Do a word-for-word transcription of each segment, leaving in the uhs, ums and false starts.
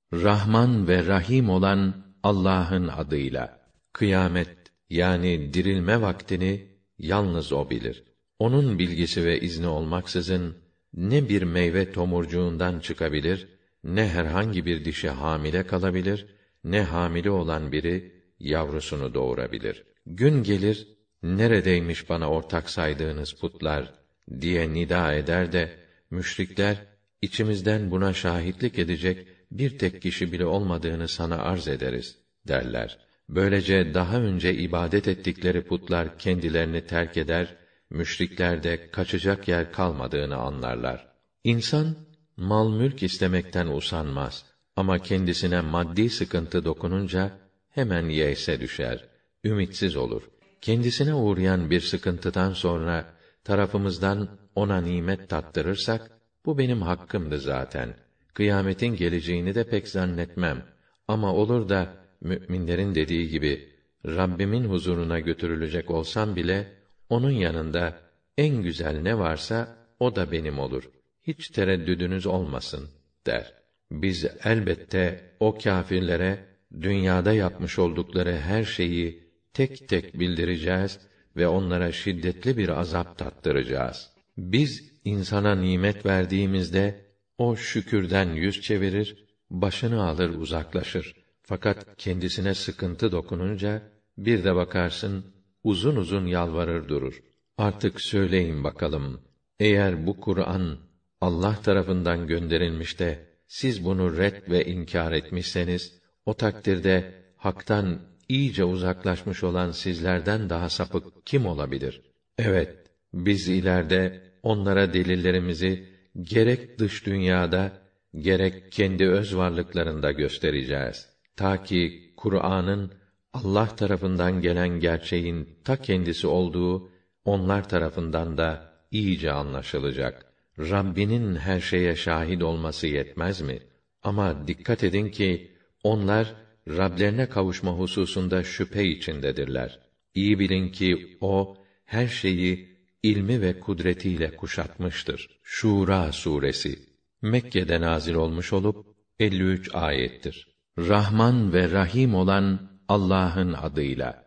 Rahman ve Rahim olan Allah'ın adıyla. Kıyamet yani dirilme vaktini yalnız o bilir. Onun bilgisi ve izni olmaksızın ne bir meyve tomurcuğundan çıkabilir, ne herhangi bir dişi hamile kalabilir, ne hamile olan biri yavrusunu doğurabilir. Gün gelir, neredeymiş bana ortak saydığınız putlar diye nida eder de müşrikler, içimizden buna şahitlik edecek bir tek kişi bile olmadığını sana arz ederiz derler. Böylece daha önce ibadet ettikleri putlar kendilerini terk eder, müşrikler de kaçacak yer kalmadığını anlarlar. İnsan mal mülk istemekten usanmaz ama kendisine maddi sıkıntı dokununca hemen yeyse düşer, ümitsiz olur. Kendisine uğrayan bir sıkıntıdan sonra tarafımızdan ona nimet tattırırsak, bu benim hakkımdı zaten. Kıyametin geleceğini de pek zannetmem. Ama olur da müminlerin dediği gibi Rabbimin huzuruna götürülecek olsam bile onun yanında en güzel ne varsa o da benim olur. Hiç tereddüdünüz olmasın der. Biz elbette o kâfirlere dünyada yapmış oldukları her şeyi tek tek bildireceğiz ve onlara şiddetli bir azap tattıracağız. Biz insana nimet verdiğimizde o şükürden yüz çevirir, başını alır uzaklaşır. Fakat kendisine sıkıntı dokununca bir de bakarsın uzun uzun yalvarır durur. Artık söyleyin bakalım, eğer bu Kur'an Allah tarafından gönderilmiş de siz bunu ret ve inkar etmişseniz, o takdirde haktan iyice uzaklaşmış olan sizlerden daha sapık kim olabilir? Evet, biz ileride onlara delillerimizi gerek dış dünyada, gerek kendi öz varlıklarında göstereceğiz. Ta ki Kur'an'ın Allah tarafından gelen gerçeğin ta kendisi olduğu onlar tarafından da iyice anlaşılacak. Rabbinin her şeye şahit olması yetmez mi? Ama dikkat edin ki onlar Rablerine kavuşma hususunda şüphe içindedirler. İyi bilin ki o her şeyi ilmi ve kudretiyle kuşatmıştır. Şura suresi Mekke'de nazil olmuş olup elli üç ayettir. Rahman ve Rahim olan Allah'ın adıyla.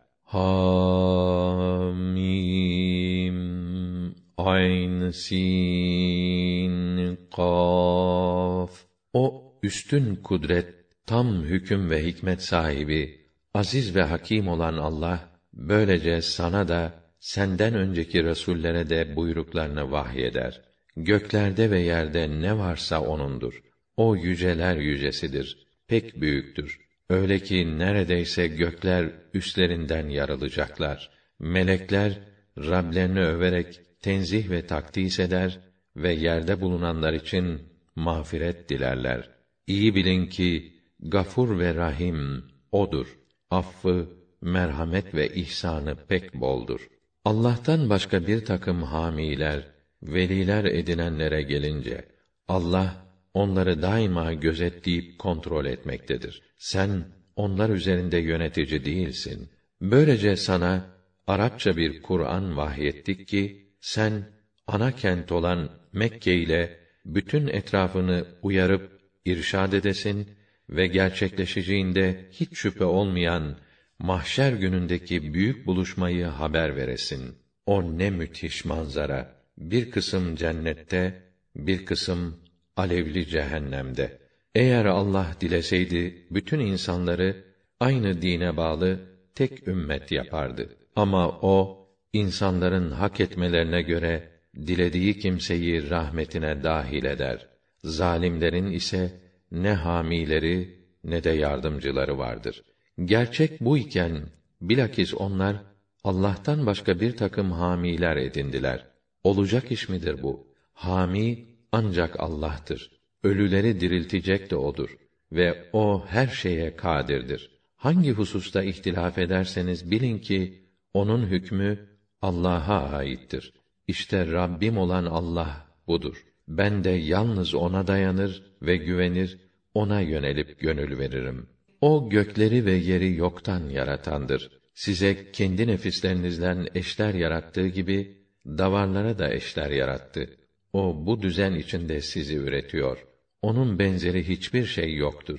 Hamim Ayn Sin Kaf. O üstün kudret, tam hüküm ve hikmet sahibi, aziz ve hakim olan Allah, böylece sana da, senden önceki resullere de buyruklarını vahyeder. Göklerde ve yerde ne varsa O'nundur. O yüceler yücesidir, pek büyüktür. Öyle ki neredeyse gökler üstlerinden yarılacaklar. Melekler, Rablerini överek tenzih ve takdis eder ve yerde bulunanlar için mağfiret dilerler. İyi bilin ki, Gafur ve Rahim O'dur. Affı, merhamet ve ihsanı pek boldur. Allah'tan başka bir takım hamiler, veliler edinenlere gelince, Allah onları daima gözetleyip kontrol etmektedir. Sen onlar üzerinde yönetici değilsin. Böylece sana Arapça bir Kur'an vahyettik ki sen ana kent olan Mekke ile bütün etrafını uyarıp irşad edesin ve gerçekleşeceğinde hiç şüphe olmayan mahşer günündeki büyük buluşmayı haber veresin. O ne müthiş manzara! Bir kısım cennette, bir kısım alevli cehennemde. Eğer Allah dileseydi bütün insanları aynı dine bağlı tek ümmet yapardı. Ama o insanların hak etmelerine göre dilediği kimseyi rahmetine dahil eder. Zalimlerin ise ne hamileri ne de yardımcıları vardır. Gerçek bu iken bilakis onlar Allah'tan başka bir takım hamiler edindiler. Olacak iş midir bu? Hami ancak Allah'tır. Ölüleri diriltecek de O'dur ve O her şeye kadirdir. Hangi hususta ihtilaf ederseniz bilin ki onun hükmü Allah'a aittir. İşte Rabbim olan Allah budur. Ben de yalnız O'na dayanır ve güvenir, O'na yönelip gönül veririm. O gökleri ve yeri yoktan yaratandır. Size kendi nefislerinizden eşler yarattığı gibi davarlara da eşler yarattı. O bu düzen içinde sizi üretiyor. Onun benzeri hiçbir şey yoktur.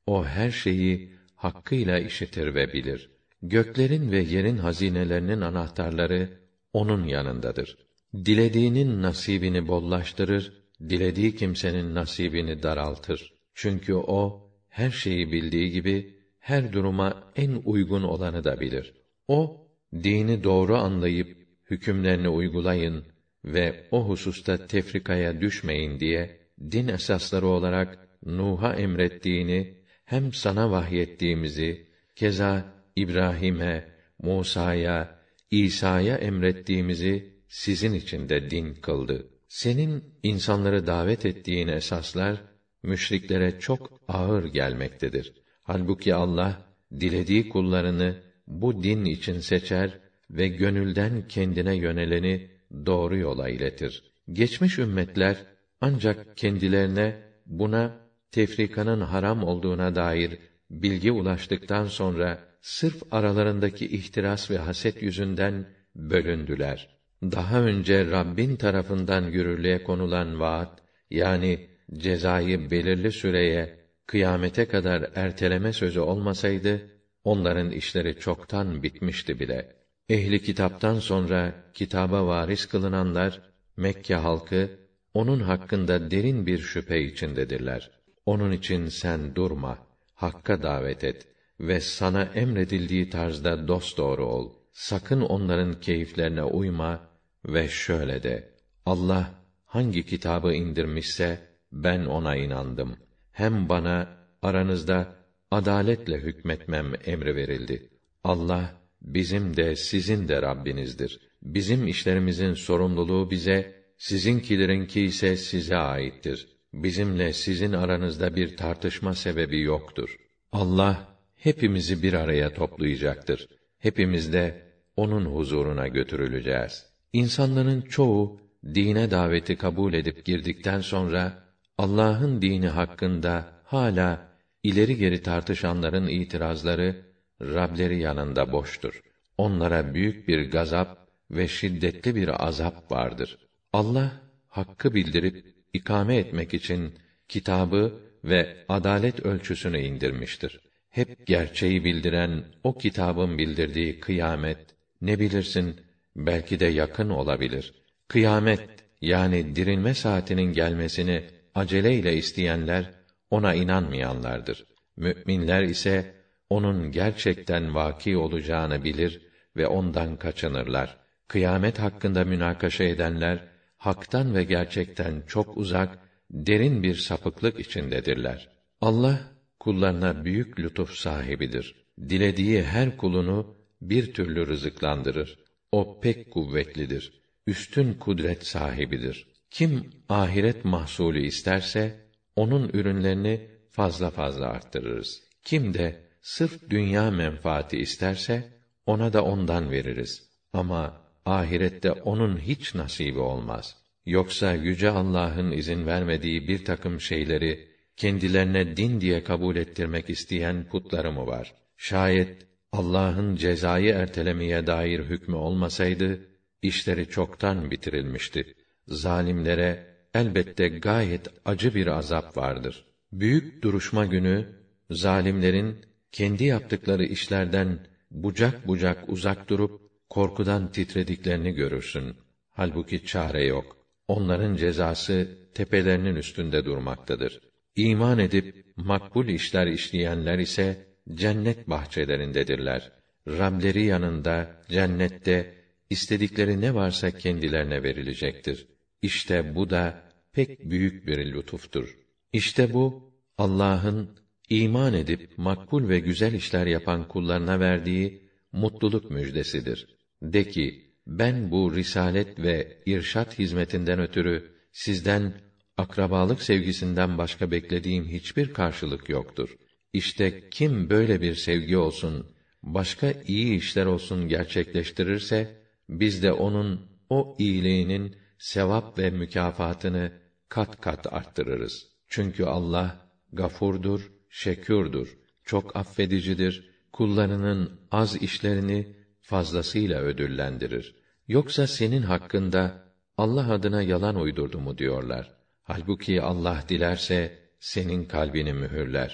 O her şeyi hakkıyla işitir ve bilir. Göklerin ve yerin hazinelerinin anahtarları onun yanındadır. Dilediğinin nasibini bollaştırır, dilediği kimsenin nasibini daraltır. Çünkü o her şeyi bildiği gibi her duruma en uygun olanı da bilir. O dini doğru anlayıp hükümlerini uygulayın ve o hususta tefrikaya düşmeyin diye din esasları olarak Nuh'a emrettiğini hem sana vahyettiğimizi, keza İbrahim'e, Musa'ya, İsa'ya emrettiğimizi sizin için de din kıldı. Senin insanları davet ettiğin esaslar müşriklere çok ağır gelmektedir. Halbuki Allah dilediği kullarını bu din için seçer ve gönülden kendine yöneleni doğru yola iletir. Geçmiş ümmetler ancak kendilerine buna tefrikanın haram olduğuna dair bilgi ulaştıktan sonra sırf aralarındaki ihtiras ve haset yüzünden bölündüler. Daha önce Rabbin tarafından yürürlüğe konulan vaat, yani cezayı belirli süreye, kıyamete kadar erteleme sözü olmasaydı, onların işleri çoktan bitmişti bile. Ehli kitaptan sonra kitaba varis kılınanlar, Mekke halkı, onun hakkında derin bir şüphe içindedirler. Onun için sen durma, hakka davet et ve sana emredildiği tarzda dosdoğru ol. Sakın onların keyiflerine uyma ve şöyle de: Allah hangi kitabı indirmişse ben ona inandım. Hem bana aranızda adaletle hükmetmem emri verildi. Allah bizim de sizin de Rabbinizdir. Bizim işlerimizin sorumluluğu bize, sizinkilerinki ise size aittir. Bizimle sizin aranızda bir tartışma sebebi yoktur. Allah hepimizi bir araya toplayacaktır. Hepimiz de onun huzuruna götürüleceğiz. İnsanların çoğu dine daveti kabul edip girdikten sonra Allah'ın dini hakkında hala ileri geri tartışanların itirazları Rableri yanında boştur. Onlara büyük bir gazap ve şiddetli bir azap vardır. Allah hakkı bildirip ikame etmek için kitabı ve adalet ölçüsünü indirmiştir. Hep gerçeği bildiren o kitabın bildirdiği kıyamet, ne bilirsin, belki de yakın olabilir. Kıyamet, yani dirilme saatinin gelmesini aceleyle isteyenler, ona inanmayanlardır. Mü'minler ise, onun gerçekten vâki olacağını bilir ve ondan kaçınırlar. Kıyamet hakkında münakaşa edenler, haktan ve gerçekten çok uzak, derin bir sapıklık içindedirler. Allah, kullarına büyük lütuf sahibidir. Dilediği her kulunu bir türlü rızıklandırır. O pek kuvvetlidir. Üstün kudret sahibidir. Kim ahiret mahsulü isterse, onun ürünlerini fazla fazla arttırırız. Kim de sırf dünya menfaati isterse, ona da ondan veririz. Ama ahirette onun hiç nasibi olmaz. Yoksa yüce Allah'ın izin vermediği bir takım şeyleri kendilerine din diye kabul ettirmek isteyen putları mı var? Şayet Allah'ın cezayı ertelemeye dair hükmü olmasaydı, işleri çoktan bitirilmişti. Zalimlere elbette gayet acı bir azap vardır. Büyük duruşma günü, zalimlerin kendi yaptıkları işlerden bucak bucak uzak durup korkudan titrediklerini görürsün. Halbuki çare yok. Onların cezası tepelerinin üstünde durmaktadır. İman edip makbul işler işleyenler ise cennet bahçelerindedirler. Rableri yanında cennette istedikleri ne varsa kendilerine verilecektir. İşte bu da pek büyük bir lütuftur. İşte bu Allah'ın iman edip makbul ve güzel işler yapan kullarına verdiği mutluluk müjdesidir. De ki, ben bu risalet ve irşat hizmetinden ötürü sizden akrabalık sevgisinden başka beklediğim hiçbir karşılık yoktur. İşte kim böyle bir sevgi olsun, başka iyi işler olsun gerçekleştirirse, biz de onun o iyiliğinin sevap ve mükafatını kat kat arttırırız. Çünkü Allah gafurdur, şekûrdur, çok affedicidir, kullarının az işlerini fazlasıyla ödüllendirir. Yoksa senin hakkında Allah adına yalan uydurdu mu diyorlar. Halbuki Allah dilerse senin kalbini mühürler.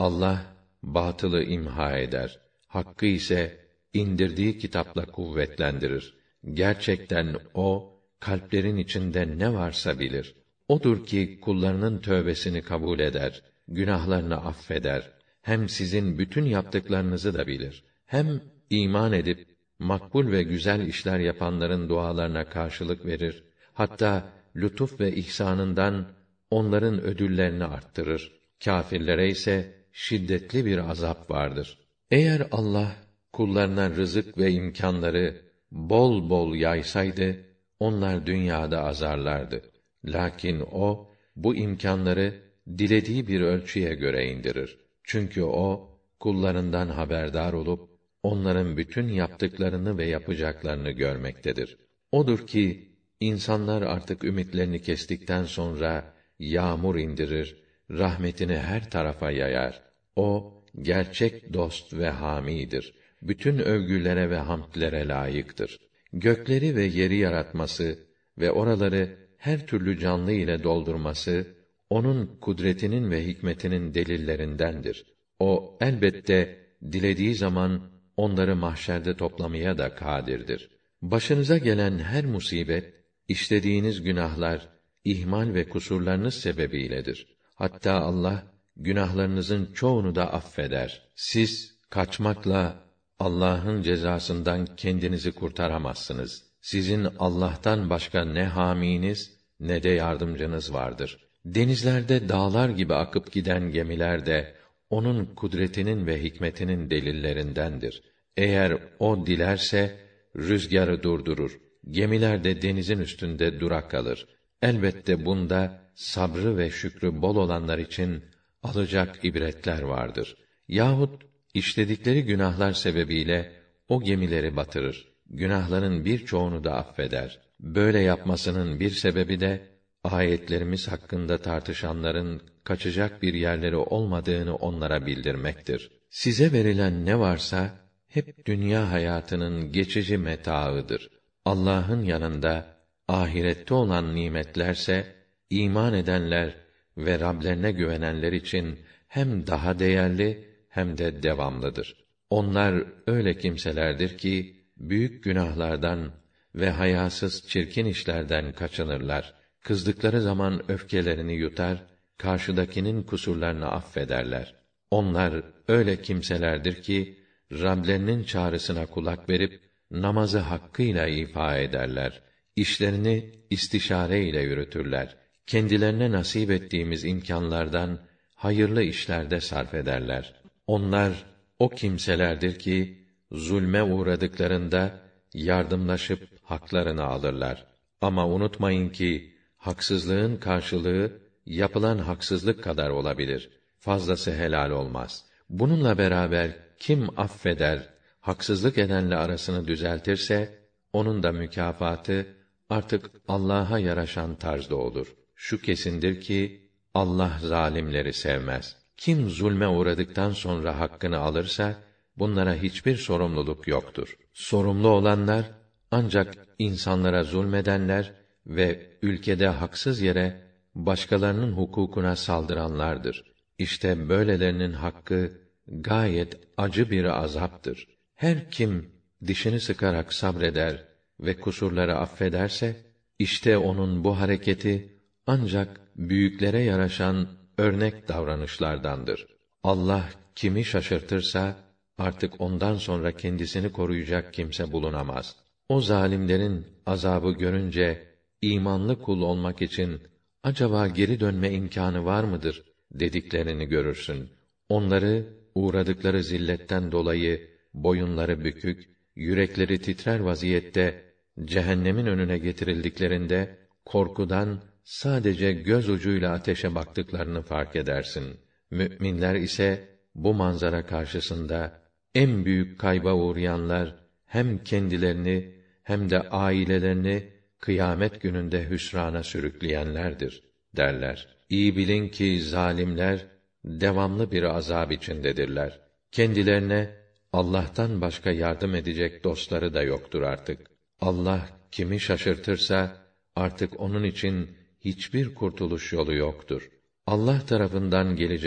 Allah batılı imha eder. Hakkı ise indirdiği kitapla kuvvetlendirir. Gerçekten o kalplerin içinde ne varsa bilir. Odur ki kullarının tövbesini kabul eder, günahlarını affeder. Hem sizin bütün yaptıklarınızı da bilir. Hem iman edip makbul ve güzel işler yapanların dualarına karşılık verir. Hatta lütuf ve ihsanından onların ödüllerini arttırır. Kâfirlere ise şiddetli bir azap vardır. Eğer Allah kullarına rızık ve imkanları bol bol yaysaydı, onlar dünyada azarlardı. Lakin o, bu imkanları dilediği bir ölçüye göre indirir. Çünkü o, kullarından haberdar olup, onların bütün yaptıklarını ve yapacaklarını görmektedir. Odur ki, insanlar artık ümitlerini kestikten sonra, yağmur indirir, rahmetini her tarafa yayar. O, gerçek dost ve hâmidir. Bütün övgülere ve hamdlere layıktır. Gökleri ve yeri yaratması ve oraları her türlü canlı ile doldurması, onun kudretinin ve hikmetinin delillerindendir. O, elbette, dilediği zaman, onları mahşerde toplamaya da kâdirdir. Başınıza gelen her musibet, işlediğiniz günahlar, ihmal ve kusurlarınız sebebiyledir. Hatta Allah, günahlarınızın çoğunu da affeder. Siz, kaçmakla, Allah'ın cezasından kendinizi kurtaramazsınız. Sizin Allah'tan başka ne hâminiz, ne de yardımcınız vardır. Denizlerde dağlar gibi akıp giden gemiler de, onun kudretinin ve hikmetinin delillerindendir. Eğer o dilerse, rüzgarı durdurur. Gemiler de denizin üstünde durak kalır. Elbette bunda, sabrı ve şükrü bol olanlar için, alacak ibretler vardır. Yahut, işledikleri günahlar sebebiyle, o gemileri batırır. Günahların birçoğunu da affeder. Böyle yapmasının bir sebebi de, ayetlerimiz hakkında tartışanların kaçacak bir yerleri olmadığını onlara bildirmektir. Size verilen ne varsa hep dünya hayatının geçici metaıdır. Allah'ın yanında ahirette olan nimetlerse iman edenler ve Rablerine güvenenler için hem daha değerli hem de devamlıdır. Onlar öyle kimselerdir ki büyük günahlardan ve hayasız çirkin işlerden kaçınırlar. Kızdıkları zaman öfkelerini yutar, karşıdakinin kusurlarını affederler. Onlar öyle kimselerdir ki Rablerinin çağrısına kulak verip namazı hakkıyla ifa ederler. İşlerini istişare ile yürütürler. Kendilerine nasip ettiğimiz imkanlardan hayırlı işlerde sarf ederler. Onlar o kimselerdir ki zulme uğradıklarında yardımlaşıp haklarını alırlar. Ama unutmayın ki haksızlığın karşılığı yapılan haksızlık kadar olabilir. Fazlası helal olmaz. Bununla beraber kim affeder, haksızlık edenle arasını düzeltirse onun da mükafatı artık Allah'a yaraşan tarzda olur. Şu kesindir ki Allah zalimleri sevmez. Kim zulme uğradıktan sonra hakkını alırsa bunlara hiçbir sorumluluk yoktur. Sorumlu olanlar ancak insanlara zulmedenler ve ülkede haksız yere başkalarının hukukuna saldıranlardır. İşte böylelerinin hakkı gayet acı bir azaptır. Her kim dişini sıkarak sabreder ve kusurları affederse, işte onun bu hareketi ancak büyüklere yaraşan örnek davranışlardandır. Allah kimi şaşırtırsa artık ondan sonra kendisini koruyacak kimse bulunamaz. O zalimlerin azabı görünce imanlı kul olmak için acaba geri dönme imkanı var mıdır dediklerini görürsün. Onları uğradıkları zilletten dolayı boyunları bükük, yürekleri titrer vaziyette cehennemin önüne getirildiklerinde korkudan sadece göz ucuyla ateşe baktıklarını fark edersin. Müminler ise bu manzara karşısında en büyük kayba uğrayanlar hem kendilerini hem de ailelerini kıyamet gününde hüsrana sürükleyenlerdir derler. İyi bilin ki zalimler devamlı bir azap içindedirler. Kendilerine Allah'tan başka yardım edecek dostları da yoktur artık. Allah kimi şaşırtırsa artık onun için hiçbir kurtuluş yolu yoktur. Allah tarafından gelecek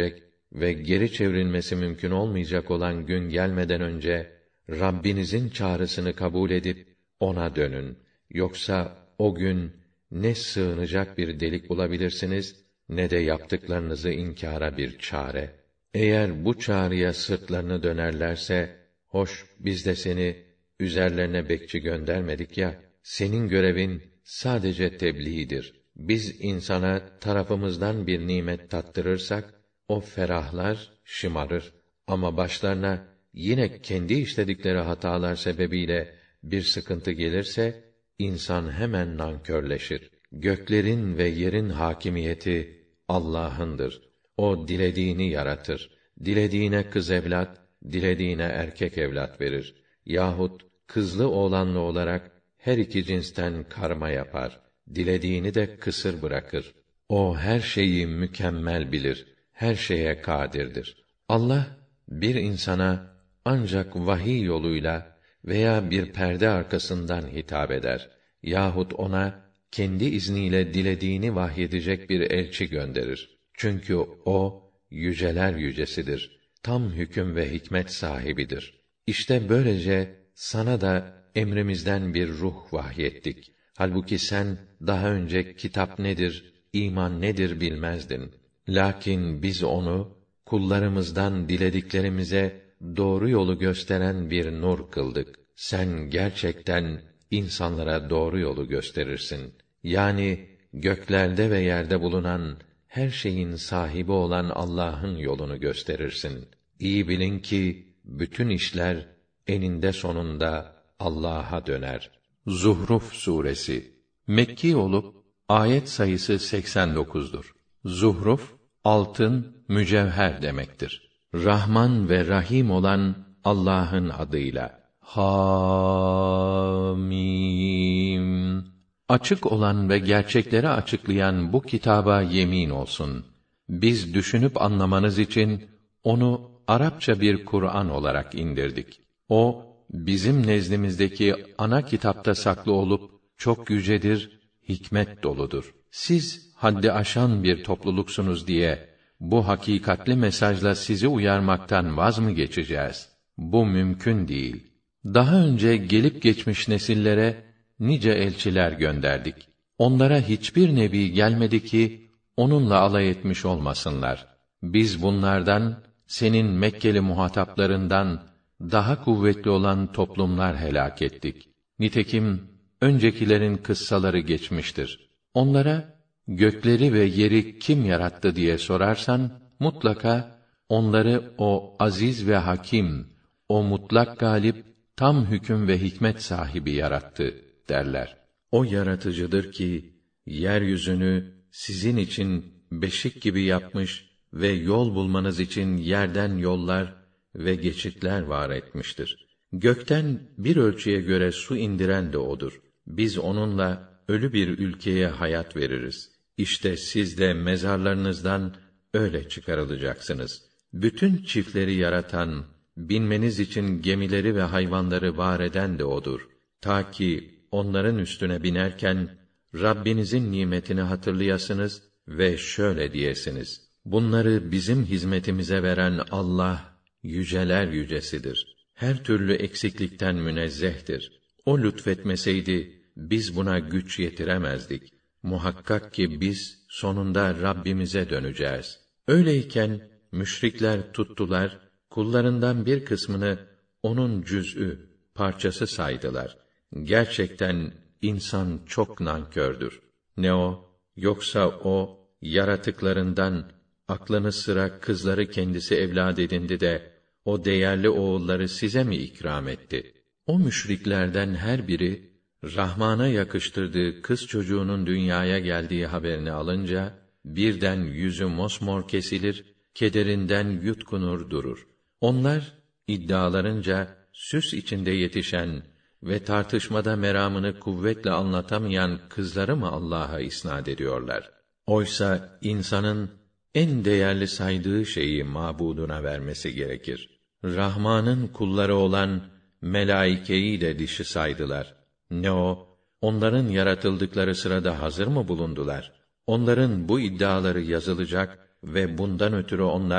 ve geri çevrilmesi mümkün olmayacak olan gün gelmeden önce Rabbinizin çağrısını kabul edip ona dönün. Yoksa o gün ne sığınacak bir delik bulabilirsiniz ne de yaptıklarınızı inkara bir çare. Eğer bu çağrıya sırtlarını dönerlerse, hoş biz de seni üzerlerine bekçi göndermedik ya, senin görevin sadece tebliğdir. Biz insana tarafımızdan bir nimet tattırırsak, o ferahlar, şımarır. Ama başlarına yine kendi işledikleri hatalar sebebiyle bir sıkıntı gelirse, insan hemen nankörleşir. Göklerin ve yerin hakimiyeti Allah'ındır. O dilediğini yaratır. Dilediğine kız evlat, dilediğine erkek evlat verir. Yahut kızlı oğlanlı olarak her iki cinsten karma yapar. Dilediğini de kısır bırakır. O her şeyi mükemmel bilir. Her şeye kadirdir. Allah bir insana ancak vahiy yoluyla veya bir perde arkasından hitap eder. Yahut ona kendi izniyle dilediğini vahyedecek bir elçi gönderir. Çünkü o yüceler yücesidir. Tam hüküm ve hikmet sahibidir. İşte böylece sana da emrimizden bir ruh vahyettik. Halbuki sen daha önce kitap nedir, iman nedir bilmezdin. Lakin biz onu kullarımızdan dilediklerimize doğru yolu gösteren bir nur kıldık. Sen gerçekten insanlara doğru yolu gösterirsin. Yani göklerde ve yerde bulunan her şeyin sahibi olan Allah'ın yolunu gösterirsin. İyi bilin ki bütün işler eninde sonunda Allah'a döner. Zuhruf suresi Mekki olup ayet sayısı seksen dokuzdur. Zuhruf altın, mücevher demektir. Rahman ve Rahim olan Allah'ın adıyla. Hamim. Açık olan ve gerçekleri açıklayan bu kitaba yemin olsun. Biz düşünüp anlamanız için onu Arapça bir Kur'an olarak indirdik. O bizim nezdimizdeki ana kitapta saklı olup çok yücedir, hikmet doludur. Siz haddi aşan bir topluluksunuz diye bu hakikatli mesajla sizi uyarmaktan vaz mı geçeceğiz? Bu mümkün değil. Daha önce gelip geçmiş nesillere nice elçiler gönderdik. Onlara hiçbir nebi gelmedi ki onunla alay etmiş olmasınlar. Biz bunlardan senin Mekkeli muhataplarından daha kuvvetli olan toplumlar helak ettik. Nitekim öncekilerin kıssaları geçmiştir. Onlara gökleri ve yeri kim yarattı diye sorarsan mutlaka onları o aziz ve hakim, o mutlak galip, tam hüküm ve hikmet sahibi yarattı derler. O yaratıcıdır ki yeryüzünü sizin için beşik gibi yapmış ve yol bulmanız için yerden yollar ve geçitler var etmiştir. Gökten bir ölçüye göre su indiren de odur. Biz onunla ölü bir ülkeye hayat veririz. İşte siz de mezarlarınızdan öyle çıkarılacaksınız. Bütün çiftleri yaratan, binmeniz için gemileri ve hayvanları var eden de odur. Ta ki onların üstüne binerken Rabbinizin nimetini hatırlayasınız ve şöyle diyesiniz: bunları bizim hizmetimize veren Allah yüceler yücesidir. Her türlü eksiklikten münezzehtir. O lütfetmeseydi biz buna güç yetiremezdik. Muhakkak ki biz sonunda Rabbimize döneceğiz. Öyleyken müşrikler tuttular, kullarından bir kısmını onun cüz'ü, parçası saydılar. Gerçekten insan çok nankördür. Ne o? Yoksa o yaratıklarından aklını sıra kızları kendisi evlad edindi de o değerli oğulları size mi ikram etti? O müşriklerden her biri Rahman'a yakıştırdığı kız çocuğunun dünyaya geldiği haberini alınca birden yüzü mosmor kesilir, kederinden yutkunur durur. Onlar iddialarınca süs içinde yetişen ve tartışmada meramını kuvvetle anlatamayan kızları mı Allah'a isnad ediyorlar? Oysa insanın en değerli saydığı şeyi mabuduna vermesi gerekir. Rahman'ın kulları olan melaikeyi de dişi saydılar. Ne o? Onların yaratıldıkları sırada hazır mı bulundular? Onların bu iddiaları yazılacak ve bundan ötürü onlar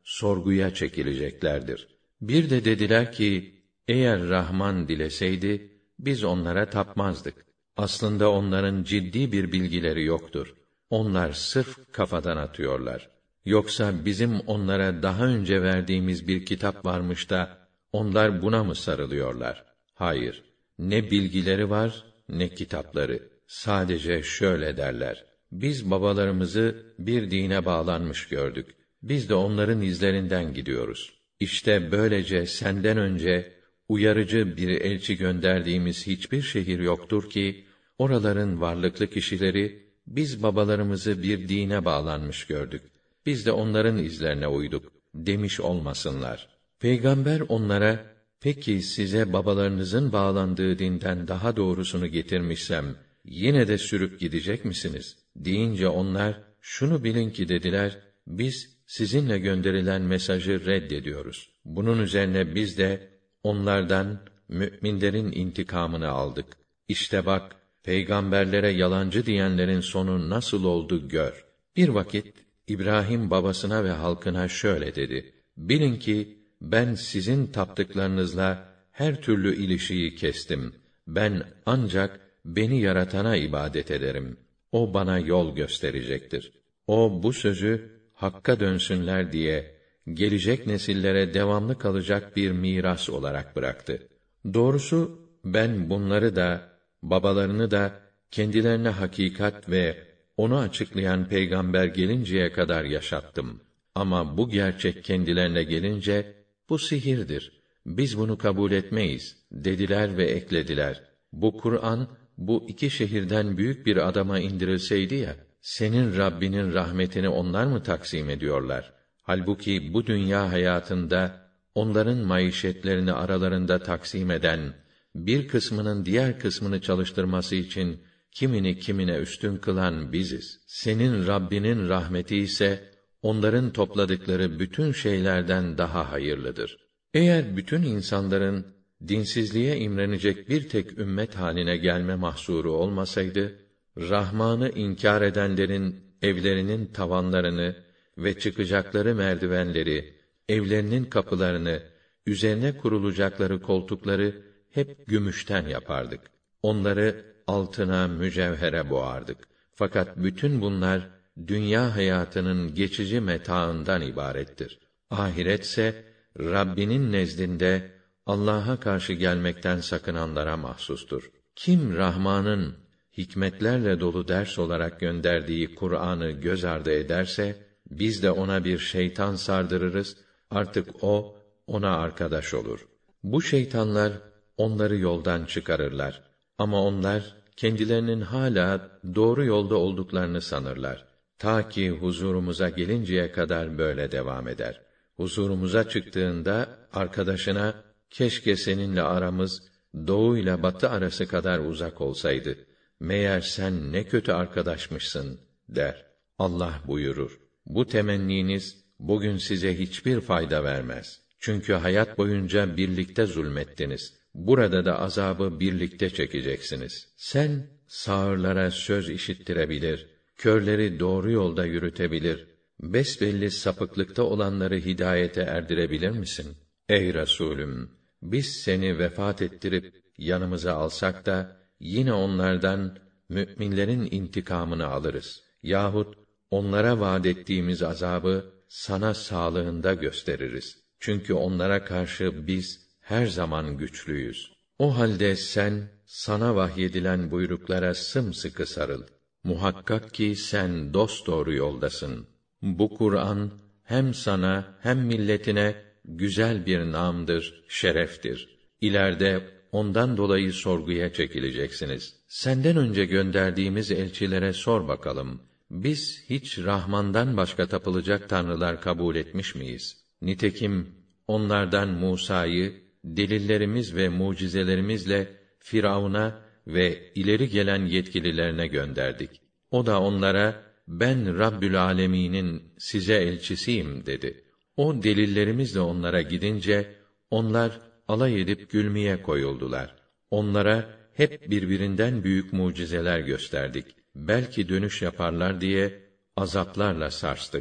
sorguya çekileceklerdir. Bir de dediler ki, eğer Rahman dileseydi, biz onlara tapmazdık. Aslında onların ciddi bir bilgileri yoktur. Onlar sırf kafadan atıyorlar. Yoksa bizim onlara daha önce verdiğimiz bir kitap varmış da, onlar buna mı sarılıyorlar? Hayır, ne bilgileri var, ne kitapları. Sadece şöyle derler: biz babalarımızı bir dine bağlanmış gördük. Biz de onların izlerinden gidiyoruz. İşte böylece senden önce uyarıcı bir elçi gönderdiğimiz hiçbir şehir yoktur ki, oraların varlıklı kişileri, biz babalarımızı bir dine bağlanmış gördük. Biz de onların izlerine uyduk demiş olmasınlar. Peygamber onlara, peki size babalarınızın bağlandığı dinden daha doğrusunu getirmişsem, yine de sürüp gidecek misiniz? Deyince onlar, şunu bilin ki dediler, biz sizinle gönderilen mesajı reddediyoruz. Bunun üzerine biz de onlardan müminlerin intikamını aldık. İşte bak, peygamberlere yalancı diyenlerin sonu nasıl oldu gör. Bir vakit İbrahim babasına ve halkına şöyle dedi: bilin ki ben sizin taptıklarınızla her türlü ilişiği kestim. Ben ancak beni yaratana ibadet ederim. O bana yol gösterecektir. O bu sözü hakka dönsünler diye gelecek nesillere devamlı kalacak bir miras olarak bıraktı. Doğrusu ben bunları da babalarını da kendilerine hakikat ve onu açıklayan peygamber gelinceye kadar yaşattım. Ama bu gerçek kendilerine gelince bu sihirdir. Biz bunu kabul etmeyiz dediler ve eklediler: bu Kur'an bu iki şehirden büyük bir adama indirilseydi ya, senin Rabbinin rahmetini onlar mı taksim ediyorlar? Halbuki bu dünya hayatında onların maişetlerini aralarında taksim eden, bir kısmının diğer kısmını çalıştırması için kimini kimine üstün kılan biziz. Senin Rabbinin rahmeti ise onların topladıkları bütün şeylerden daha hayırlıdır. Eğer bütün insanların dinsizliğe imrenecek bir tek ümmet haline gelme mahsuru olmasaydı, Rahman'ı inkar edenlerin evlerinin tavanlarını ve çıkacakları merdivenleri, evlerinin kapılarını, üzerine kurulacakları koltukları hep gümüşten yapardık. Onları altına, mücevhere boğardık. Fakat bütün bunlar dünya hayatının geçici metaından ibarettir. Ahiretse Rabbinin nezdinde Allah'a karşı gelmekten sakınanlara mahsustur. Kim Rahman'ın hikmetlerle dolu ders olarak gönderdiği Kur'an'ı göz ardı ederse, biz de ona bir şeytan sardırırız, artık o ona arkadaş olur. Bu şeytanlar onları yoldan çıkarırlar. Ama onlar kendilerinin hala doğru yolda olduklarını sanırlar. Ta ki huzurumuza gelinceye kadar böyle devam eder. Huzurumuza çıktığında arkadaşına, keşke seninle aramız doğu ile batı arası kadar uzak olsaydı. Meğer sen ne kötü arkadaşmışsın der. Allah buyurur: bu temenniniz bugün size hiçbir fayda vermez. Çünkü hayat boyunca birlikte zulmettiniz. Burada da azabı birlikte çekeceksiniz. Sen sağırlara söz işittirebilir, körleri doğru yolda yürütebilir, besbelli sapıklıkta olanları hidayete erdirebilir misin? Ey Resulüm, biz seni vefat ettirip yanımıza alsak da yine onlardan müminlerin intikamını alırız. Yahut onlara vaad ettiğimiz azabı sana sağlığında gösteririz. Çünkü onlara karşı biz her zaman güçlüyüz. O halde sen sana vahyedilen buyruklara sımsıkı sarıl. Muhakkak ki sen dosdoğru yoldasın. Bu Kur'an hem sana hem milletine güzel bir namdır, şereftir. İleride ondan dolayı sorguya çekileceksiniz. Senden önce gönderdiğimiz elçilere sor bakalım. Biz hiç Rahman'dan başka tapılacak tanrılar kabul etmiş miyiz? Nitekim onlardan Musa'yı delillerimiz ve mucizelerimizle Firavun'a ve ileri gelen yetkililerine gönderdik. O da onlara, ben Rabbül Âlemîn'in size elçisiyim dedi. O delillerimizle onlara gidince, onlar alay edip gülmeye koyuldular. Onlara hep birbirinden büyük mucizeler gösterdik. Belki dönüş yaparlar diye azaplarla sarstık.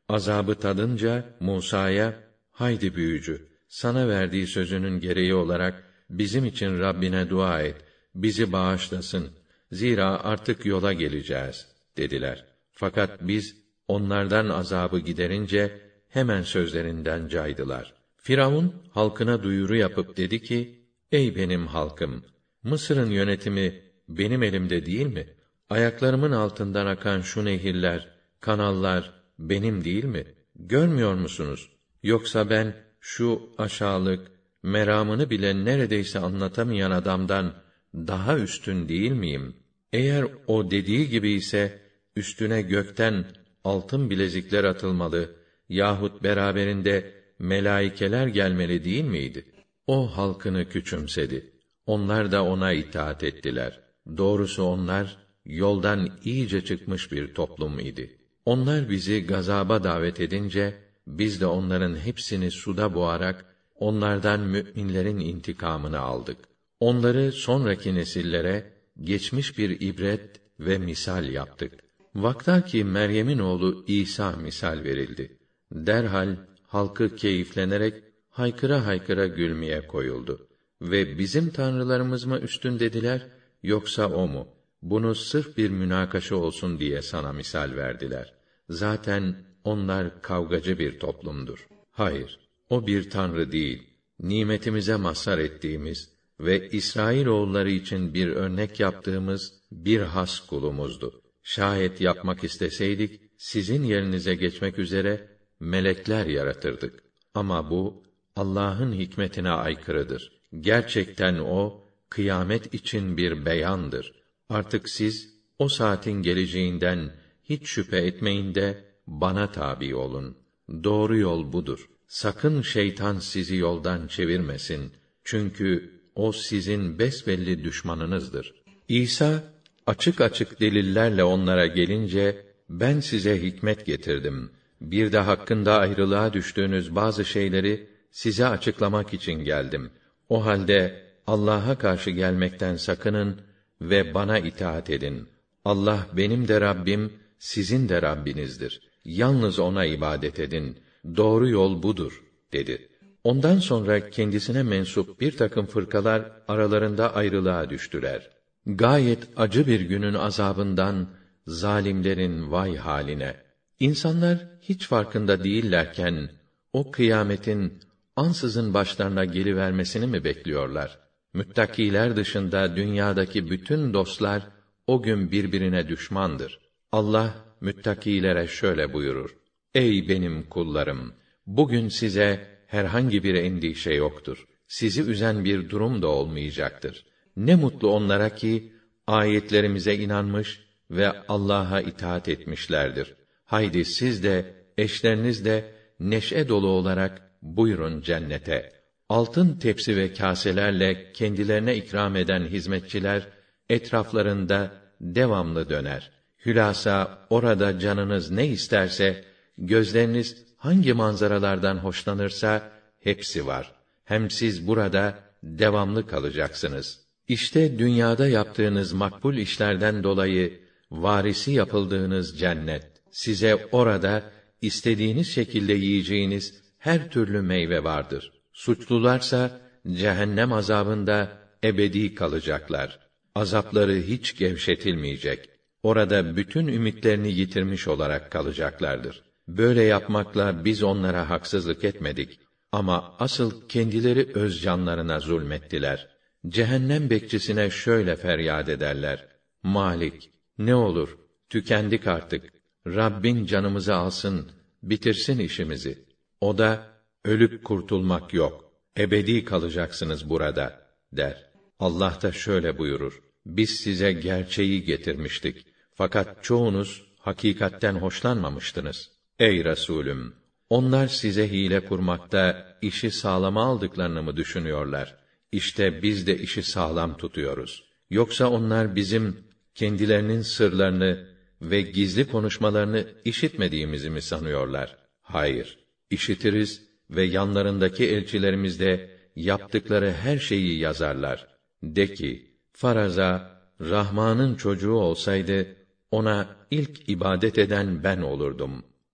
Azabı tadınca Musa'ya, haydi büyücü, sana verdiği sözünün gereği olarak bizim için Rabbine dua et, bizi bağışlasın. Zira artık yola geleceğiz dediler. Fakat biz onlardan azabı giderince hemen sözlerinden caydılar. Firavun halkına duyuru yapıp dedi ki: Ey benim halkım, Mısır'ın yönetimi benim elimde değil mi? Ayaklarımın altından akan şu nehirler, kanallar benim değil mi? Görmüyor musunuz? Yoksa ben şu aşağılık, meramını bile neredeyse anlatamayan adamdan daha üstün değil miyim? Eğer o dediği gibi ise üstüne gökten altın bilezikler atılmalı yahut beraberinde melaikeler gelmeli değil miydi? O halkını küçümsedi. Onlar da ona itaat ettiler. Doğrusu onlar yoldan iyice çıkmış bir toplum idi. Onlar bizi gazaba davet edince biz de onların hepsini suda boğarak onlardan müminlerin intikamını aldık. Onları sonraki nesillere geçmiş bir ibret ve misal yaptık. Vaktaki Meryem'in oğlu İsa misal verildi. Derhal halkı keyiflenerek haykıra haykıra gülmeye koyuldu ve bizim tanrılarımız mı üstün dediler, yoksa o mu? Bunu sırf bir münakaşa olsun diye sana misal verdiler. Zaten onlar kavgacı bir toplumdur. Hayır, o bir tanrı değil. Nimetimize mazhar ettiğimiz ve İsrailoğulları için bir örnek yaptığımız bir has kulumuzdu. Şayet yapmak isteseydik, sizin yerinize geçmek üzere melekler yaratırdık. Ama bu Allah'ın hikmetine aykırıdır. Gerçekten o kıyamet için bir beyandır. Artık siz o saatin geleceğinden hiç şüphe etmeyin de bana tabi olun. Doğru yol budur. Sakın şeytan sizi yoldan çevirmesin. Çünkü o sizin besbelli düşmanınızdır. İsa açık açık delillerle onlara gelince ben size hikmet getirdim. Bir de hakkında ayrılığa düştüğünüz bazı şeyleri size açıklamak için geldim. O halde Allah'a karşı gelmekten sakının ve bana itaat edin. Allah benim de Rabbim, sizin de Rabbinizdir. Yalnız ona ibadet edin. Doğru yol budur dedi. Ondan sonra kendisine mensup bir takım fırkalar aralarında ayrılığa düştüler. Gayet acı bir günün azabından zalimlerin vay haline. İnsanlar hiç farkında değillerken o kıyametin ansızın başlarına gelivermesini mi bekliyorlar? Müttakiler dışında dünyadaki bütün dostlar o gün birbirine düşmandır. Allah müttakilere şöyle buyurur: Ey benim kullarım! Bugün size herhangi bir endişe yoktur. Sizi üzen bir durum da olmayacaktır. Ne mutlu onlara ki ayetlerimize inanmış ve Allah'a itaat etmişlerdir. Haydi siz de eşleriniz de neşe dolu olarak buyurun cennete. Altın tepsi ve kâselerle kendilerine ikram eden hizmetçiler etraflarında devamlı döner. Hülasa orada canınız ne isterse, gözleriniz hangi manzaralardan hoşlanırsa hepsi var. Hem siz burada devamlı kalacaksınız. İşte dünyada yaptığınız makbul işlerden dolayı varisi yapıldığınız cennet. Size orada istediğiniz şekilde yiyeceğiniz her türlü meyve vardır. Suçlularsa cehennem azabında ebedi kalacaklar. Azapları hiç gevşetilmeyecek. Orada bütün ümitlerini yitirmiş olarak kalacaklardır. Böyle yapmakla biz onlara haksızlık etmedik. Ama asıl kendileri öz canlarına zulmettiler. Cehennem bekçisine şöyle feryat ederler: Malik, ne olur, tükendik artık. Rabbin canımızı alsın, bitirsin işimizi. O da, ölüp kurtulmak yok, ebedi kalacaksınız burada, der. Allah da şöyle buyurur: Biz size gerçeği getirmiştik. Fakat çoğunuz hakikatten hoşlanmamıştınız. Ey Resulüm! Onlar size hile kurmakta, işi sağlama aldıklarını mı düşünüyorlar? İşte biz de işi sağlam tutuyoruz. Yoksa onlar bizim kendilerinin sırlarını ve gizli konuşmalarını işitmediğimizi mi sanıyorlar? Hayır, işitiriz ve yanlarındaki elçilerimiz de yaptıkları her şeyi yazarlar. De ki, faraza, Rahman'ın çocuğu olsaydı, ona ilk ibadet eden ben olurdum.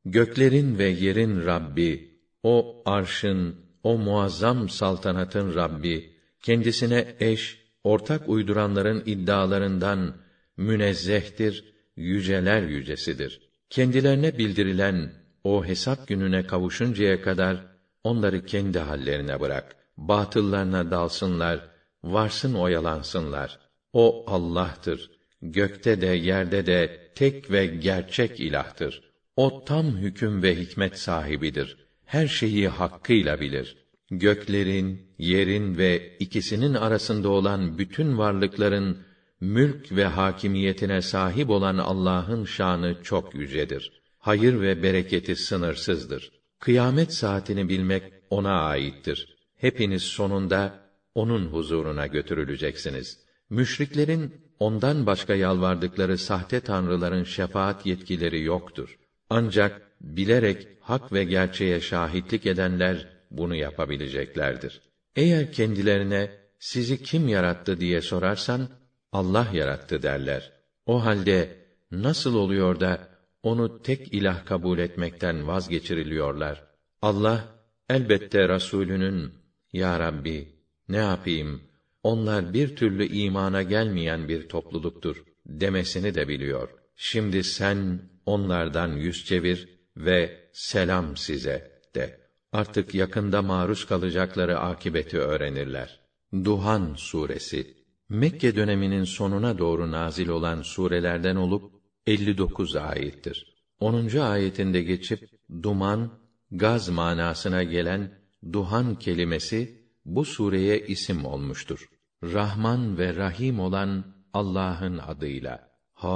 Göklerin ve yerin Rabbi, o arşın, o muazzam saltanatın Rabbi, kendisine eş, ortak uyduranların iddialarından münezzehtir, yüceler yücesidir. Kendilerine bildirilen o hesap gününe kavuşuncaya kadar onları kendi hallerine bırak. Batıllarına dalsınlar, varsın oyalansınlar. O Allah'tır. Gökte de yerde de tek ve gerçek ilahtır. O tam hüküm ve hikmet sahibidir. Her şeyi hakkıyla bilir. Göklerin, yerin ve ikisinin arasında olan bütün varlıkların mülk ve hakimiyetine sahip olan Allah'ın şanı çok yücedir. Hayır ve bereketi sınırsızdır. Kıyamet saatini bilmek ona aittir. Hepiniz sonunda onun huzuruna götürüleceksiniz. Müşriklerin ondan başka yalvardıkları sahte tanrıların şefaat yetkileri yoktur. Ancak bilerek hak ve gerçeğe şahitlik edenler bunu yapabileceklerdir. Eğer kendilerine sizi kim yarattı diye sorarsan Allah yarattı derler. O halde nasıl oluyor da onu tek ilah kabul etmekten vazgeçiriliyorlar? Allah elbette Resulünün ya Rabbi ne yapayım? Onlar bir türlü imana gelmeyen bir topluluktur demesini de biliyor. Şimdi sen onlardan yüz çevir ve selam size de. Artık yakında maruz kalacakları akibeti öğrenirler. Duhan suresi Mekke döneminin sonuna doğru nazil olan surelerden olup elli dokuz ayettir. onuncu ayetinde geçip duman, gaz manasına gelen duhan kelimesi bu sureye isim olmuştur. Rahman ve Rahim olan Allah'ın adıyla.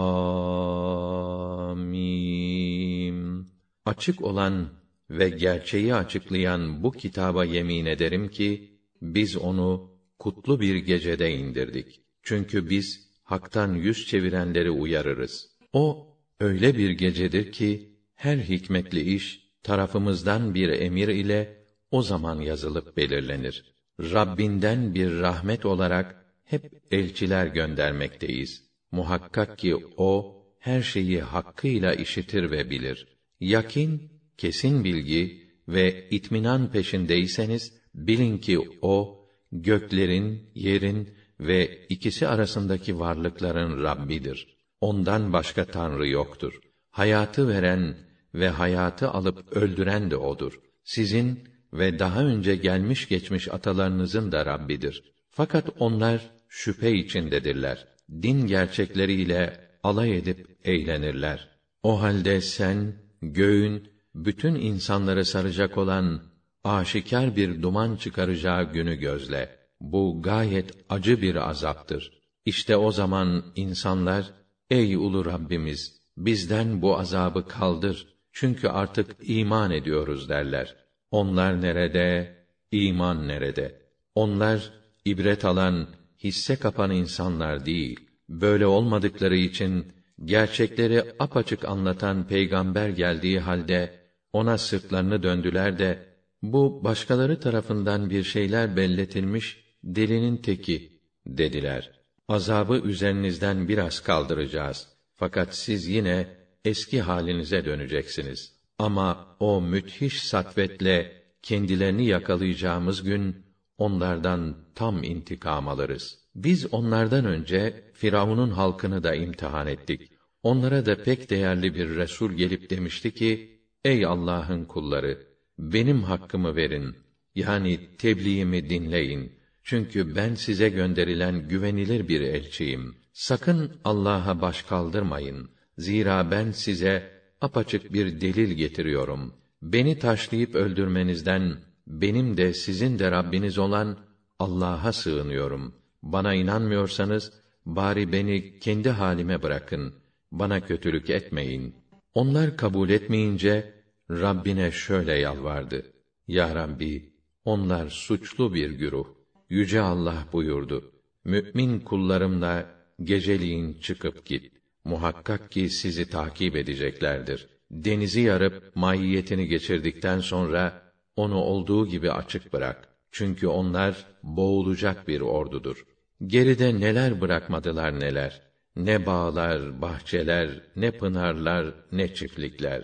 Hamim. Açık olan ve gerçeği açıklayan bu kitaba yemin ederim ki biz onu kutlu bir gecede indirdik. Çünkü biz haktan yüz çevirenleri uyarırız. O öyle bir gecedir ki her hikmetli iş tarafımızdan bir emir ile o zaman yazılıp belirlenir. Rabbinden bir rahmet olarak hep elçiler göndermekteyiz. Muhakkak ki o her şeyi hakkıyla işitir ve bilir. Yakin, kesin bilgi ve itminan peşindeyseniz bilin ki o göklerin, yerin ve ikisi arasındaki varlıkların Rabbidir. Ondan başka tanrı yoktur. Hayatı veren ve hayatı alıp öldüren de odur. Sizin ve daha önce gelmiş geçmiş atalarınızın da Rabbidir. Fakat onlar şüphe içindedirler. Din gerçekleriyle alay edip eğlenirler. O halde sen göğün bütün insanları saracak olan aşikar bir duman çıkaracağı günü gözle. Bu gayet acı bir azaptır. İşte o zaman insanlar, ey ulu Rabbimiz, bizden bu azabı kaldır. Çünkü artık iman ediyoruz derler. Onlar nerede? İman nerede? Onlar ibret alan, hisse kapan insanlar değil. Böyle olmadıkları için gerçekleri apaçık anlatan peygamber geldiği halde ona sırtlarını döndüler de bu başkaları tarafından bir şeyler belletilmiş delinin teki dediler. Azabı üzerinizden biraz kaldıracağız. Fakat siz yine eski halinize döneceksiniz. Ama o müthiş satvetle kendilerini yakalayacağımız gün onlardan tam intikam alırız. Biz onlardan önce Firavun'un halkını da imtihan ettik. Onlara da pek değerli bir resul gelip demişti ki: Ey Allah'ın kulları, benim hakkımı verin. Yani tebliğimi dinleyin. Çünkü ben size gönderilen güvenilir bir elçiyim. Sakın Allah'a baş kaldırmayın. Zira ben size apaçık bir delil getiriyorum. Beni taşlayıp öldürmenizden benim de sizin de Rabbiniz olan Allah'a sığınıyorum. Bana inanmıyorsanız bari beni kendi halime bırakın. Bana kötülük etmeyin. Onlar kabul etmeyince Rabbine şöyle yalvardı: Ya Rabbi, onlar suçlu bir güruh. Yüce Allah buyurdu: Mü'min kullarımla geceliğin çıkıp git. Muhakkak ki sizi takip edeceklerdir. Denizi yarıp mahiyetini geçirdikten sonra onu olduğu gibi açık bırak. Çünkü onlar boğulacak bir ordudur. Geride neler bırakmadılar neler. Ne bağlar, bahçeler, ne pınarlar, ne çiftlikler.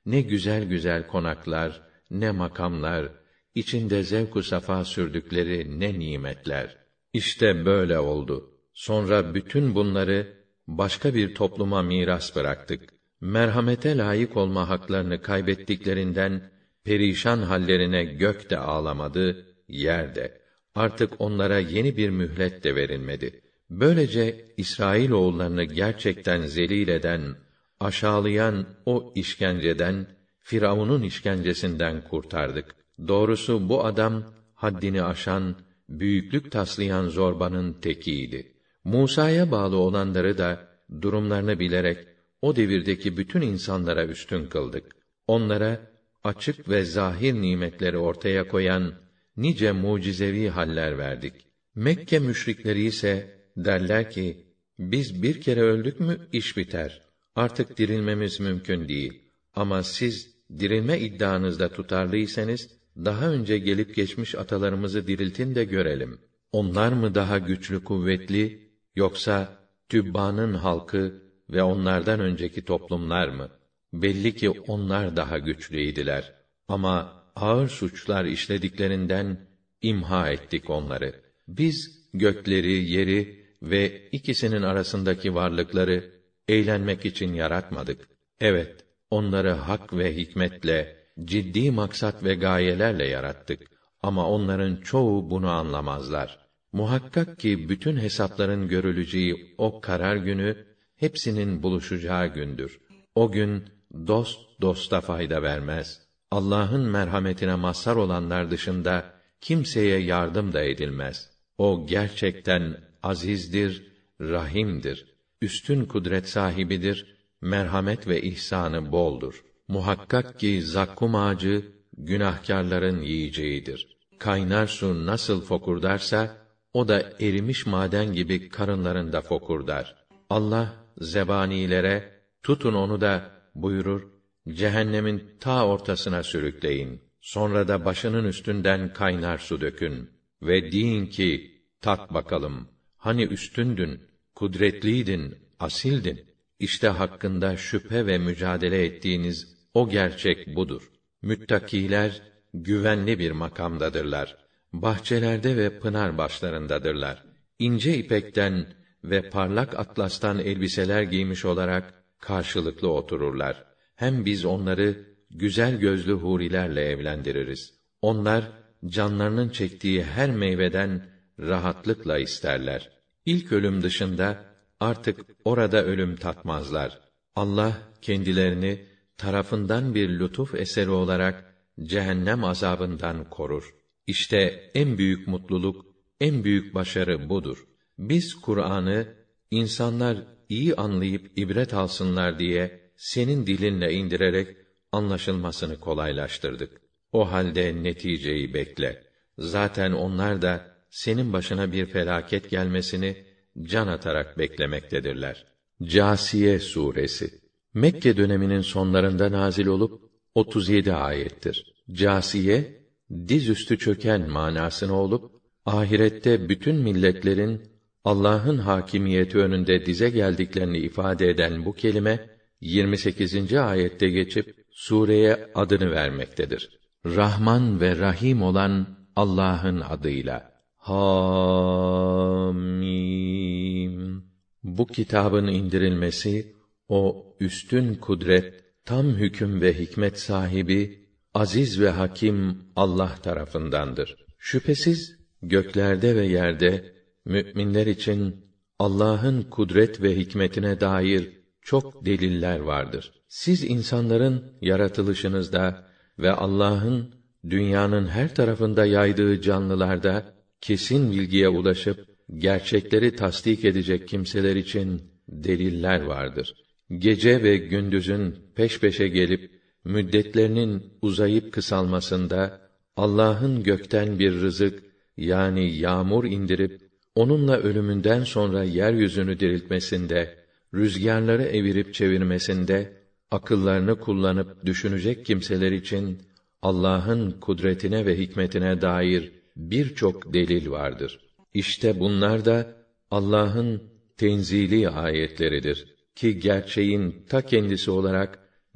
ne güzel güzel konaklar, ne makamlar, içinde zevk-ü safa sürdükleri ne nimetler. İşte böyle oldu. Sonra bütün bunları başka bir topluma miras bıraktık. Merhamete layık olma haklarını kaybettiklerinden perişan hallerine gök de ağlamadı, yer de. Artık onlara yeni bir mühlet de verilmedi. Böylece İsrailoğullarını gerçekten zelil eden, aşağılayan o işkenceden, Firavun'un işkencesinden kurtardık. Doğrusu bu adam haddini aşan, büyüklük taslayan zorbanın tekiydi. Musa'ya bağlı olanları da durumlarını bilerek o devirdeki bütün insanlara üstün kıldık. Onlara açık ve zahir nimetleri ortaya koyan nice mucizevi haller verdik. Mekke müşrikleri ise derler ki, biz bir kere öldük mü iş biter. Artık dirilmemiz mümkün değil. Ama siz dirilme iddianızda tutarlıysanız, daha önce gelip geçmiş atalarımızı diriltin de görelim. Onlar mı daha güçlü kuvvetli, yoksa Tübba'nın halkı ve onlardan önceki toplumlar mı? Belli ki onlar daha güçlüydiler. Ama ağır suçlar işlediklerinden imha ettik onları. Biz gökleri, yeri ve ikisinin arasındaki varlıkları eğlenmek için yaratmadık. Evet, onları hak ve hikmetle, ciddi maksat ve gayelerle yarattık. Ama onların çoğu bunu anlamazlar. Muhakkak ki bütün hesapların görüleceği o karar günü, hepsinin buluşacağı gündür. O gün, dost dosta fayda vermez. Allah'ın merhametine mazhar olanlar dışında, kimseye yardım da edilmez. O gerçekten azizdir, rahimdir. Üstün kudret sahibidir, merhamet ve ihsanı boldur. Muhakkak ki zakkum ağacı, günahkârların yiyeceğidir. Kaynar su nasıl fokurdarsa, o da erimiş maden gibi karınlarında fokurdar. Allah, zebanilere, tutun onu da, buyurur, cehennemin ta ortasına sürükleyin. Sonra da başının üstünden kaynar su dökün. Ve deyin ki, tat bakalım, hani üstündün, kudretliydin, asildin. İşte hakkında şüphe ve mücadele ettiğiniz o gerçek budur. Müttakiler, güvenli bir makamdadırlar. Bahçelerde ve pınar başlarındadırlar. İnce ipekten ve parlak atlastan elbiseler giymiş olarak karşılıklı otururlar. Hem biz onları güzel gözlü hurilerle evlendiririz. Onlar canlarının çektiği her meyveden rahatlıkla isterler. İlk ölüm dışında artık orada ölüm tatmazlar. Allah kendilerini tarafından bir lütuf eseri olarak cehennem azabından korur. İşte en büyük mutluluk, en büyük başarı budur. Biz Kur'an'ı insanlar iyi anlayıp ibret alsınlar diye senin dilinle indirerek anlaşılmasını kolaylaştırdık. O halde neticeyi bekle. Zaten onlar da senin başına bir felaket gelmesini can atarak beklemektedirler. Câsiye suresi Mekke döneminin sonlarında nazil olup otuz yedi ayettir. Câsiye dizüstü çöken manasına olup ahirette bütün milletlerin Allah'ın hakimiyeti önünde dize geldiklerini ifade eden bu kelime yirmi sekizinci ayette geçip sureye adını vermektedir. Rahman ve Rahim olan Allah'ın adıyla. Hamim. Bu kitabın indirilmesi o üstün kudret, tam hüküm ve hikmet sahibi, aziz ve hakim Allah tarafındandır. Şüphesiz göklerde ve yerde müminler için Allah'ın kudret ve hikmetine dair çok deliller vardır. Siz insanların yaratılışınızda ve Allah'ın dünyanın her tarafında yaydığı canlılarda kesin bilgiye ulaşıp gerçekleri tasdik edecek kimseler için deliller vardır. Gece ve gündüzün peş peşe gelip müddetlerinin uzayıp kısalmasında Allah'ın gökten bir rızık yani yağmur indirip onunla ölümünden sonra yeryüzünü diriltmesinde, rüzgârları evirip çevirmesinde akıllarını kullanıp düşünecek kimseler için Allah'ın kudretine ve hikmetine dair birçok delil vardır. İşte bunlar da Allah'ın tenzili ayetleridir ki gerçeğin ta kendisi olarak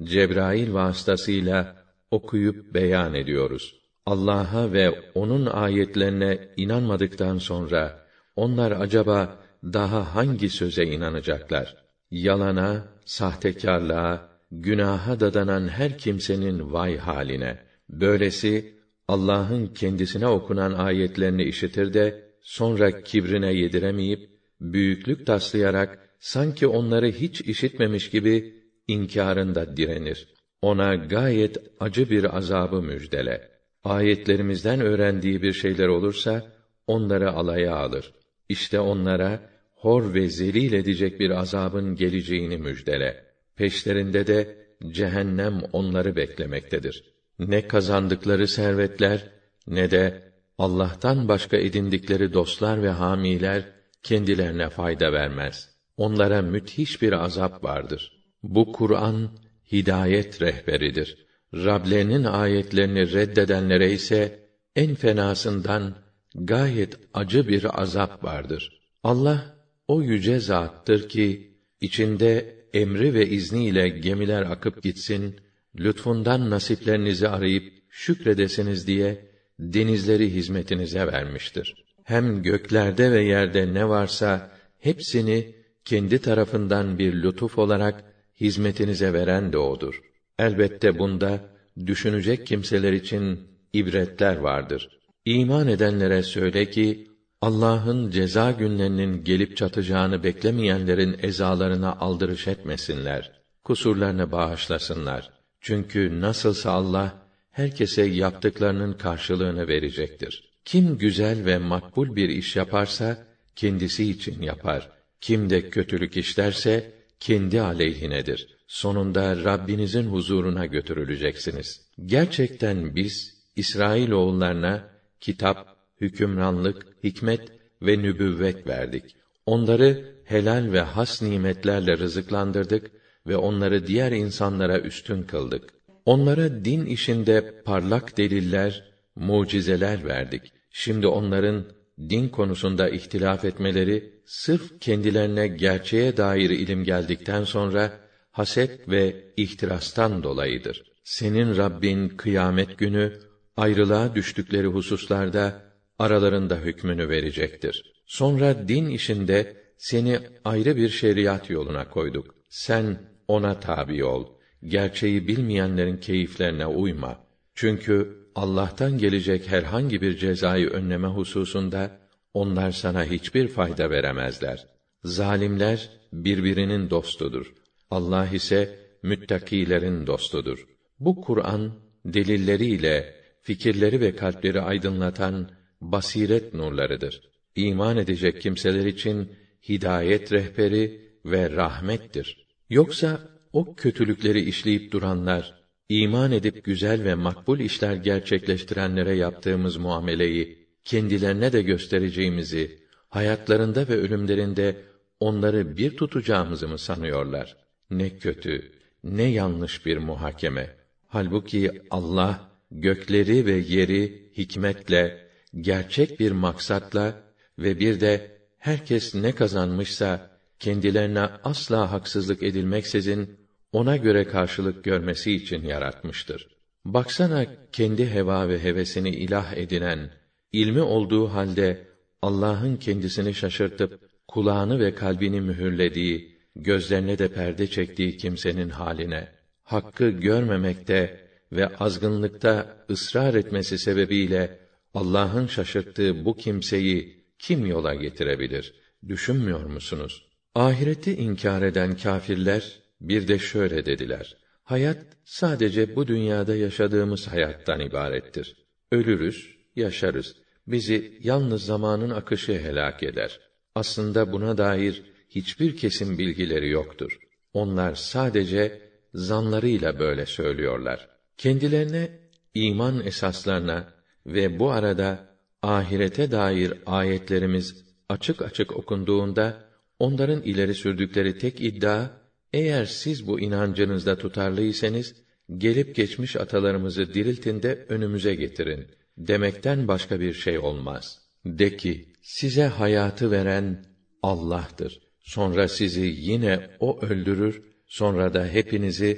Cebrail vasıtasıyla okuyup beyan ediyoruz. Allah'a ve onun ayetlerine inanmadıktan sonra onlar acaba daha hangi söze inanacaklar? Yalana, sahtekârlığa, günaha dadanan her kimsenin vay haline. Böylesi Allah'ın kendisine okunan ayetlerini işitir de sonra kibrine yediremeyip büyüklük taslayarak sanki onları hiç işitmemiş gibi inkârında direnir. Ona gayet acı bir azabı müjdele. Ayetlerimizden öğrendiği bir şeyler olursa onları alaya alır. İşte onlara hor ve zelil edecek bir azabın geleceğini müjdele. Peşlerinde de cehennem onları beklemektedir. Ne kazandıkları servetler ne de Allah'tan başka edindikleri dostlar ve hamiler kendilerine fayda vermez. Onlara müthiş bir azap vardır. Bu Kur'an hidayet rehberidir. Rablerinin ayetlerini reddedenlere ise en fenasından gayet acı bir azap vardır. Allah o yüce zattır ki içinde emri ve izniyle gemiler akıp gitsin, lütfundan nasiplerinizi arayıp şükredesiniz diye denizleri hizmetinize vermiştir. Hem göklerde ve yerde ne varsa hepsini kendi tarafından bir lütuf olarak hizmetinize veren de odur. Elbette bunda düşünecek kimseler için ibretler vardır. İman edenlere söyle ki Allah'ın ceza günlerinin gelip çatacağını beklemeyenlerin ezalarına aldırış etmesinler. Kusurlarını bağışlasınlar. Çünkü nasılsa Allah herkese yaptıklarının karşılığını verecektir. Kim güzel ve makbul bir iş yaparsa kendisi için yapar. Kim de kötülük işlerse kendi aleyhinedir. Sonunda Rabbinizin huzuruna götürüleceksiniz. Gerçekten biz İsrailoğullarına kitap, hükümranlık, hikmet ve nübüvvet verdik. Onları helal ve has nimetlerle rızıklandırdık ve onları diğer insanlara üstün kıldık. Onlara din işinde parlak deliller, mucizeler verdik. Şimdi onların din konusunda ihtilaf etmeleri sırf kendilerine gerçeğe dair ilim geldikten sonra haset ve ihtirastan dolayıdır. Senin Rabbin kıyamet günü ayrılığa düştükleri hususlarda aralarında hükmünü verecektir. Sonra din işinde seni ayrı bir şeriat yoluna koyduk. Sen ona tabi ol. Gerçeği bilmeyenlerin keyiflerine uyma. Çünkü Allah'tan gelecek herhangi bir cezayı önleme hususunda onlar sana hiçbir fayda veremezler. Zalimler birbirinin dostudur. Allah ise müttakilerin dostudur. Bu Kur'an delilleriyle fikirleri ve kalpleri aydınlatan basiret nurlarıdır. İman edecek kimseler için hidayet rehberi ve rahmettir. Yoksa o kötülükleri işleyip duranlar, iman edip güzel ve makbul işler gerçekleştirenlere yaptığımız muameleyi kendilerine de göstereceğimizi, hayatlarında ve ölümlerinde onları bir tutacağımızı mı sanıyorlar? Ne kötü, ne yanlış bir muhakeme. Halbuki Allah gökleri ve yeri hikmetle, gerçek bir maksatla ve bir de herkes ne kazanmışsa kendilerine asla haksızlık edilmeksizin ona göre karşılık görmesi için yaratmıştır. Baksana kendi heva ve hevesini ilah edinen, ilmi olduğu halde Allah'ın kendisini şaşırtıp kulağını ve kalbini mühürlediği, gözlerine de perde çektiği kimsenin haline. Hakkı görmemekte ve azgınlıkta ısrar etmesi sebebiyle Allah'ın şaşırttığı bu kimseyi kim yola getirebilir? Düşünmüyor musunuz? Ahireti inkar eden kâfirler bir de şöyle dediler: Hayat sadece bu dünyada yaşadığımız hayattan ibarettir. Ölürüz, yaşarız. Bizi yalnız zamanın akışı helak eder. Aslında buna dair hiçbir kesin bilgileri yoktur. Onlar sadece zanlarıyla böyle söylüyorlar. Kendilerine iman esaslarına ve bu arada ahirete dair ayetlerimiz açık açık okunduğunda onların ileri sürdükleri tek iddia, eğer siz bu inancınızda tutarlıysanız gelip geçmiş atalarımızı diriltin de önümüze getirin demekten başka bir şey olmaz. De ki, size hayatı veren Allah'tır. Sonra sizi yine o öldürür, sonra da hepinizi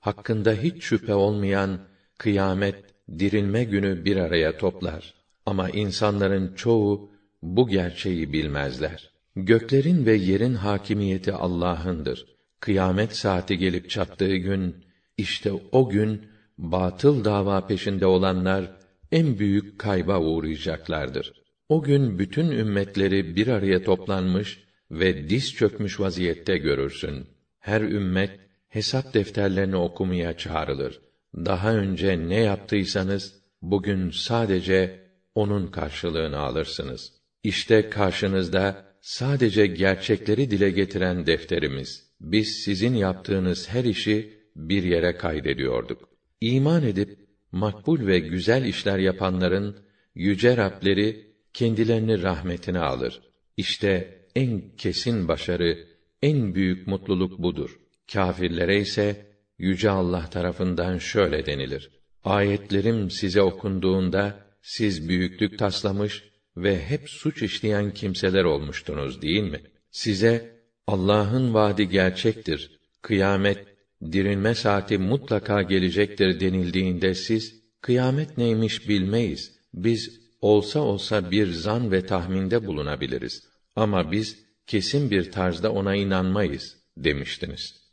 hakkında hiç şüphe olmayan kıyamet, dirilme günü bir araya toplar. Ama insanların çoğu bu gerçeği bilmezler. Göklerin ve yerin hakimiyeti Allah'ındır. Kıyamet saati gelip çattığı gün, işte o gün batıl dava peşinde olanlar en büyük kayba uğrayacaklardır. O gün bütün ümmetleri bir araya toplanmış ve diz çökmüş vaziyette görürsün. Her ümmet hesap defterlerini okumaya çağrılır. Daha önce ne yaptıysanız bugün sadece onun karşılığını alırsınız. İşte karşınızda sadece gerçekleri dile getiren defterimiz. Biz sizin yaptığınız her işi bir yere kaydediyorduk. İman edip makbul ve güzel işler yapanların yüce Rableri kendilerini rahmetine alır. İşte en kesin başarı, en büyük mutluluk budur. Kâfirlere ise yüce Allah tarafından şöyle denilir: Ayetlerim size okunduğunda siz büyüklük taslamış ve hep suç işleyen kimseler olmuştunuz değil mi? Size Allah'ın vaadi gerçektir, kıyamet, dirilme saati mutlaka gelecektir denildiğinde siz, kıyamet neymiş bilmeyiz, biz olsa olsa bir zan ve tahminde bulunabiliriz. Ama biz kesin bir tarzda ona inanmayız demiştiniz.